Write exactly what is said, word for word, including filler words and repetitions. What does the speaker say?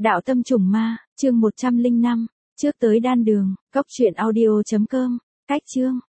Đạo tâm trùng ma, chương một trăm linh năm, trước tới đan đường, cốc truyện audio chấm com, cách chương.